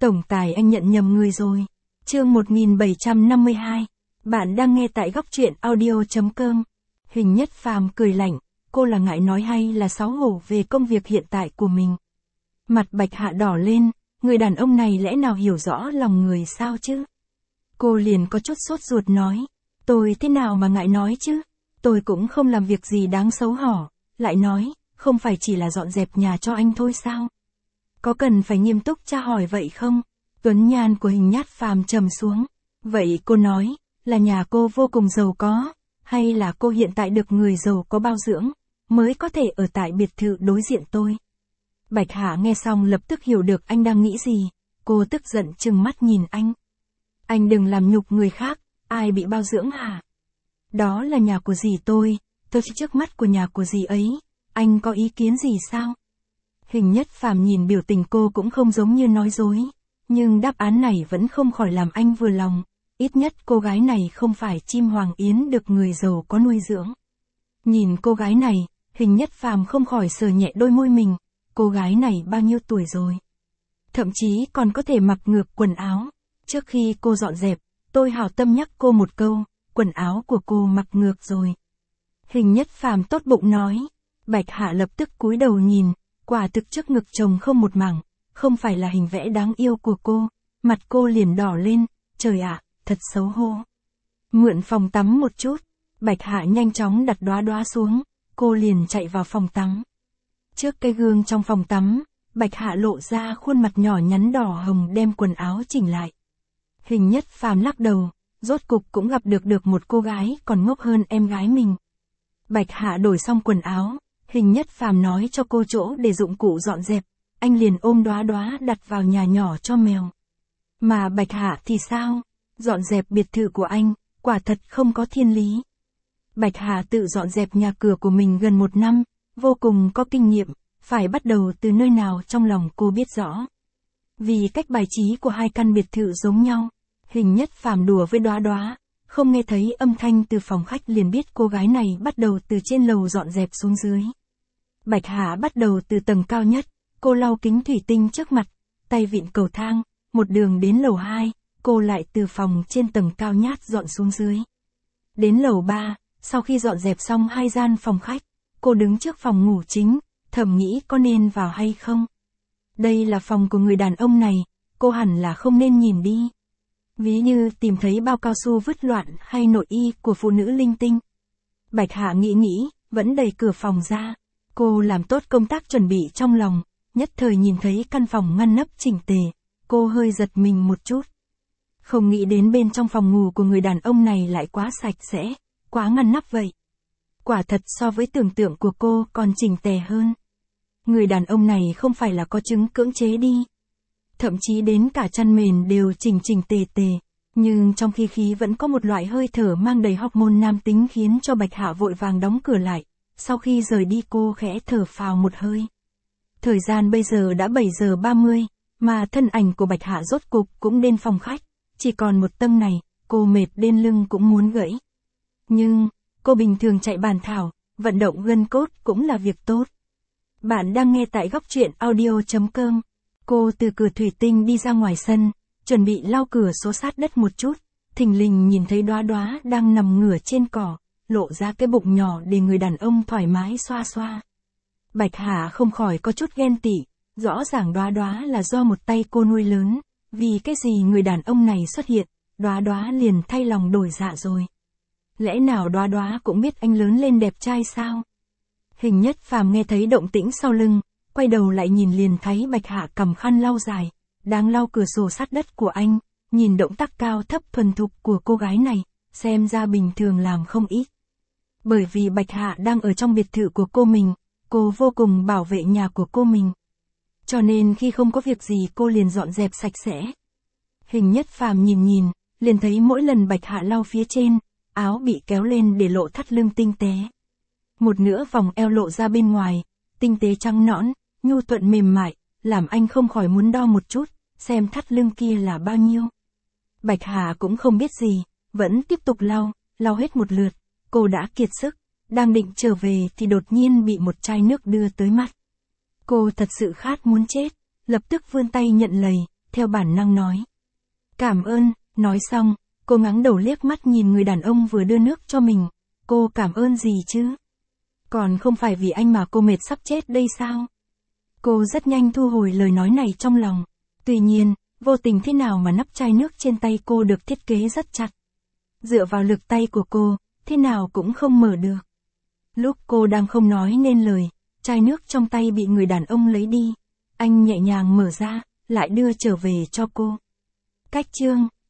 Tổng tài anh nhận nhầm người rồi. Chương 1752. Bạn đang nghe tại góc truyện audio.com. Hình Nhất Phàm cười lạnh, cô là ngại nói hay là xấu hổ về công việc hiện tại của mình? Mặt Bạch Hạ đỏ lên, người đàn ông này lẽ nào hiểu rõ lòng người sao chứ? Cô liền có chút sốt ruột nói, tôi thế nào mà ngại nói chứ? Tôi cũng không làm việc gì đáng xấu hổ, lại nói, không phải chỉ là dọn dẹp nhà cho anh thôi sao? Có cần phải nghiêm túc tra hỏi vậy không? Tuấn nhan của Hình Nhất Phàm trầm xuống. Vậy cô nói, là nhà cô vô cùng giàu có, hay là cô hiện tại được người giàu có bao dưỡng, mới có thể ở tại biệt thự đối diện tôi? Bạch Hạ nghe xong lập tức hiểu được anh đang nghĩ gì, cô tức giận trừng mắt nhìn anh. Anh đừng làm nhục người khác, ai bị bao dưỡng hả? Đó là nhà của dì tôi trước mắt của nhà của dì ấy, anh có ý kiến gì sao? Hình Nhất Phàm nhìn biểu tình cô cũng không giống như nói dối, nhưng đáp án này vẫn không khỏi làm anh vừa lòng, ít nhất cô gái này không phải chim hoàng yến được người giàu có nuôi dưỡng. Nhìn cô gái này, Hình Nhất Phàm không khỏi sờ nhẹ đôi môi mình, cô gái này bao nhiêu tuổi rồi? Thậm chí còn có thể mặc ngược quần áo. Trước khi cô dọn dẹp, tôi hảo tâm nhắc cô một câu, quần áo của cô mặc ngược rồi. Hình Nhất Phàm tốt bụng nói. Bạch Hạ lập tức cúi đầu nhìn, quả thực trước ngực chồng không một mảng, không phải là hình vẽ đáng yêu của cô, mặt cô liền đỏ lên, trời ạ, thật xấu hổ. Mượn phòng tắm một chút, Bạch Hạ nhanh chóng đặt đóa đóa xuống, cô liền chạy vào phòng tắm. Trước cái gương trong phòng tắm, Bạch Hạ lộ ra khuôn mặt nhỏ nhắn đỏ hồng đem quần áo chỉnh lại. Hình Nhất Phàm lắc đầu, rốt cục cũng gặp được một cô gái còn ngốc hơn em gái mình. Bạch Hạ đổi xong quần áo, Hình Nhất Phàm nói cho cô chỗ để dụng cụ dọn dẹp, anh liền ôm đóa đóa đặt vào nhà nhỏ cho mèo. Mà Bạch Hạ thì sao? Dọn dẹp biệt thự của anh, quả thật không có thiên lý. Bạch Hạ tự dọn dẹp nhà cửa của mình gần 1 năm, vô cùng có kinh nghiệm, phải bắt đầu từ nơi nào trong lòng cô biết rõ. Vì cách bài trí của hai căn biệt thự giống nhau, Hình Nhất Phàm đùa với đóa đóa, không nghe thấy âm thanh từ phòng khách liền biết cô gái này bắt đầu từ trên lầu dọn dẹp xuống dưới. Bạch Hạ bắt đầu từ tầng cao nhất, cô lau kính thủy tinh trước mặt, tay vịn cầu thang, một đường đến lầu 2, cô lại từ phòng trên tầng cao nhát dọn xuống dưới. Đến lầu 3, sau khi dọn dẹp xong 2 gian phòng khách, cô đứng trước phòng ngủ chính, thầm nghĩ có nên vào hay không. Đây là phòng của người đàn ông này, cô hẳn là không nên nhìn đi. Ví như tìm thấy bao cao su vứt loạn hay nội y của phụ nữ linh tinh. Bạch Hạ nghĩ, vẫn đẩy cửa phòng ra. Cô làm tốt công tác chuẩn bị trong lòng, nhất thời nhìn thấy căn phòng ngăn nắp chỉnh tề, cô hơi giật mình một chút. Không nghĩ đến bên trong phòng ngủ của người đàn ông này lại quá sạch sẽ, quá ngăn nắp vậy. Quả thật so với tưởng tượng của cô còn chỉnh tề hơn. Người đàn ông này không phải là có chứng cưỡng chế đi. Thậm chí đến cả chăn mền đều chỉnh tề, nhưng trong khí vẫn có một loại hơi thở mang đầy hormone nam tính khiến cho Bạch Hạ vội vàng đóng cửa lại. Sau khi rời đi cô khẽ thở phào một hơi. Thời gian bây giờ đã 7 giờ 30, mà thân ảnh của Bạch Hạ rốt cục cũng đến phòng khách. Chỉ còn một tầng này, cô mệt đến lưng cũng muốn gãy. Nhưng, cô bình thường chạy bàn thảo, vận động gân cốt cũng là việc tốt. Bạn đang nghe tại góc truyện audio.com. Cô từ cửa thủy tinh đi ra ngoài sân, chuẩn bị lau cửa số sát đất một chút. Thình lình nhìn thấy đóa đóa đang nằm ngửa trên cỏ, lộ ra cái bụng nhỏ để người đàn ông thoải mái xoa xoa. Bạch Hạ không khỏi có chút ghen tị, rõ ràng đóa đóa là do một tay cô nuôi lớn, vì cái gì người đàn ông này xuất hiện, đóa đóa liền thay lòng đổi dạ rồi. Lẽ nào đóa đóa cũng biết anh lớn lên đẹp trai sao? Hình Nhất Phàm nghe thấy động tĩnh sau lưng, quay đầu lại nhìn liền thấy Bạch Hạ cầm khăn lau dài, đang lau cửa sổ sát đất của anh, nhìn động tác cao thấp thuần thục của cô gái này, xem ra bình thường làm không ít. Bởi vì Bạch Hạ đang ở trong biệt thự của cô mình, cô vô cùng bảo vệ nhà của cô mình. Cho nên khi không có việc gì cô liền dọn dẹp sạch sẽ. Hình Nhất Phàm nhìn, liền thấy mỗi lần Bạch Hạ lau phía trên, áo bị kéo lên để lộ thắt lưng tinh tế. Một nửa vòng eo lộ ra bên ngoài, tinh tế trắng nõn, nhu thuận mềm mại, làm anh không khỏi muốn đo một chút, xem thắt lưng kia là bao nhiêu. Bạch Hạ cũng không biết gì, vẫn tiếp tục lau hết một lượt, cô đã kiệt sức, đang định trở về thì đột nhiên bị một chai nước đưa tới mặt. Cô thật sự khát muốn chết, lập tức vươn tay nhận lấy, theo bản năng nói. Cảm ơn, nói xong, cô ngẩng đầu liếc mắt nhìn người đàn ông vừa đưa nước cho mình. Cô cảm ơn gì chứ? Còn không phải vì anh mà cô mệt sắp chết đây sao? Cô rất nhanh thu hồi lời nói này trong lòng. Tuy nhiên, vô tình thế nào mà nắp chai nước trên tay cô được thiết kế rất chặt. Dựa vào lực tay của cô, thế nào cũng không mở được. Lúc cô đang không nói nên lời, chai nước trong tay bị người đàn ông lấy đi. Anh nhẹ nhàng mở ra, lại đưa trở về cho cô. Cách chương